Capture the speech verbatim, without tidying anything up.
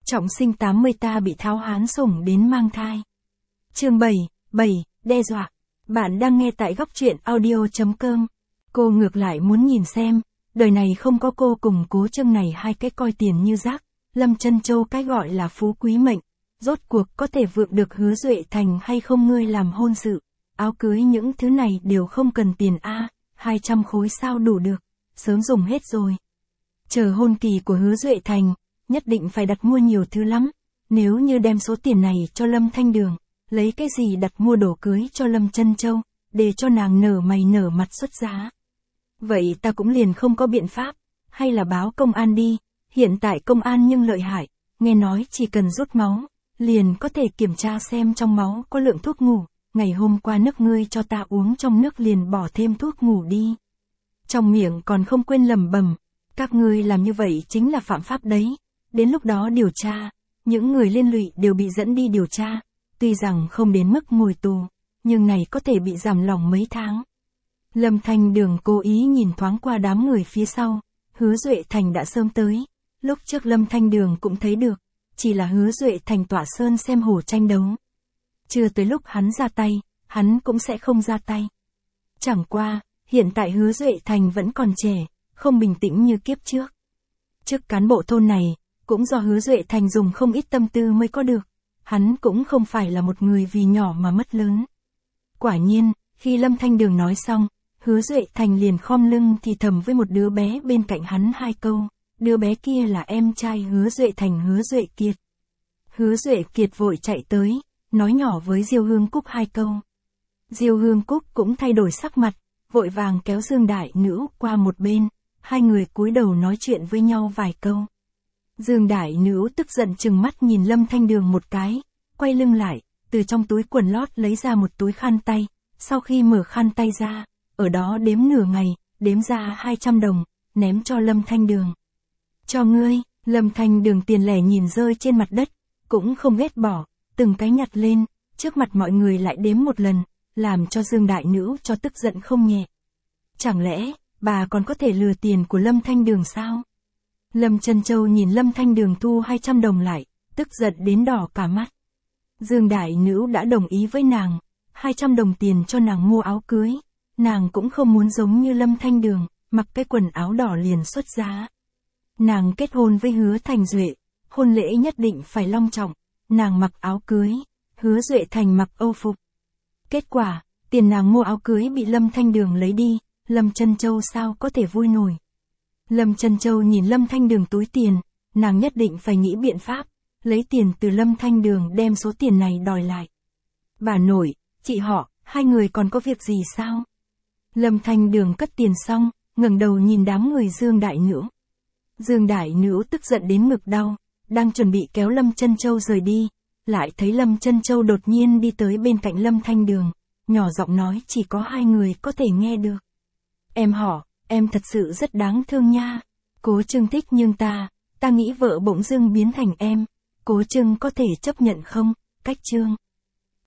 Trọng sinh tám mươi ta bị Tháo Hán sủng đến mang thai. Chương bảy, bảy, đe dọa. Bạn đang nghe tại góc truyện audio.com. Cô ngược lại muốn nhìn xem, đời này không có cô cùng Cố Trương này hai cái coi tiền như rác, Lâm Chân Châu cái gọi là phú quý mệnh, rốt cuộc có thể vượng được Hứa Duệ Thành hay không ngươi làm hôn sự, áo cưới những thứ này đều không cần tiền a, hai trăm khối sao đủ được, sớm dùng hết rồi. Chờ hôn kỳ của Hứa Duệ Thành, nhất định phải đặt mua nhiều thứ lắm, nếu như đem số tiền này cho Lâm Thanh Đường, lấy cái gì đặt mua đồ cưới cho Lâm Chân Châu, để cho nàng nở mày nở mặt xuất giá. Vậy ta cũng liền không có biện pháp, hay là báo công an đi, hiện tại công an nhưng lợi hại, nghe nói chỉ cần rút máu, liền có thể kiểm tra xem trong máu có lượng thuốc ngủ, ngày hôm qua nước ngươi cho ta uống trong nước liền bỏ thêm thuốc ngủ đi. Trong miệng còn không quên lẩm bẩm, các ngươi làm như vậy chính là phạm pháp đấy, đến lúc đó điều tra, những người liên lụy đều bị dẫn đi điều tra, tuy rằng không đến mức ngồi tù, nhưng này có thể bị giảm lỏng mấy tháng. Lâm Thanh Đường cố ý nhìn thoáng qua đám người phía sau, Hứa Duệ Thành đã sớm tới, lúc trước Lâm Thanh Đường cũng thấy được, chỉ là Hứa Duệ Thành tỏa sơn xem hổ tranh đấu. Chưa tới lúc hắn ra tay, hắn cũng sẽ không ra tay. Chẳng qua, hiện tại Hứa Duệ Thành vẫn còn trẻ, không bình tĩnh như kiếp trước. Chức cán bộ thôn này, cũng do Hứa Duệ Thành dùng không ít tâm tư mới có được, hắn cũng không phải là một người vì nhỏ mà mất lớn. Quả nhiên, khi Lâm Thanh Đường nói xong, Hứa Duệ Thành liền khom lưng thì thầm với một đứa bé bên cạnh hắn hai câu, đứa bé kia là em trai Hứa Duệ Thành Hứa Duệ Kiệt. Hứa Duệ Kiệt vội chạy tới, nói nhỏ với Diêu Hương Cúc hai câu. Diêu Hương Cúc cũng thay đổi sắc mặt, vội vàng kéo Dương Đại Nữ qua một bên, hai người cúi đầu nói chuyện với nhau vài câu. Dương Đại Nữ tức giận trừng mắt nhìn Lâm Thanh Đường một cái, quay lưng lại, từ trong túi quần lót lấy ra một túi khăn tay, sau khi mở khăn tay ra, ở đó đếm nửa ngày, đếm ra hai trăm đồng, ném cho Lâm Thanh Đường. Cho ngươi, Lâm Thanh Đường tiền lẻ nhìn rơi trên mặt đất, cũng không ghét bỏ, từng cái nhặt lên, trước mặt mọi người lại đếm một lần, làm cho Dương Đại Nữ cho tức giận không nhẹ. Chẳng lẽ, bà còn có thể lừa tiền của Lâm Thanh Đường sao? Lâm Chân Châu nhìn Lâm Thanh Đường thu hai trăm đồng lại, tức giận đến đỏ cả mắt. Dương Đại Nữ đã đồng ý với nàng, hai trăm đồng tiền cho nàng mua áo cưới, nàng cũng không muốn giống như Lâm Thanh Đường, mặc cái quần áo đỏ liền xuất giá. Nàng kết hôn với Hứa Thành Duệ, hôn lễ nhất định phải long trọng, nàng mặc áo cưới, Hứa Duệ Thành mặc âu phục. Kết quả, tiền nàng mua áo cưới bị Lâm Thanh Đường lấy đi, Lâm Chân Châu sao có thể vui nổi. Lâm Chân Châu nhìn Lâm Thanh Đường túi tiền, nàng nhất định phải nghĩ biện pháp, lấy tiền từ Lâm Thanh Đường đem số tiền này đòi lại. Bà nội, chị họ, hai người còn có việc gì sao? Lâm Thanh Đường cất tiền xong, ngẩng đầu nhìn đám người Dương Đại Nữ. Dương Đại Nữ tức giận đến ngực đau, đang chuẩn bị kéo Lâm Chân Châu rời đi, lại thấy Lâm Chân Châu đột nhiên đi tới bên cạnh Lâm Thanh Đường, nhỏ giọng nói chỉ có hai người có thể nghe được. Em họ, em thật sự rất đáng thương nha. Cố Trương thích nhưng ta, ta nghĩ vợ bỗng dưng biến thành em. Cố Trương có thể chấp nhận không? Cách Trương.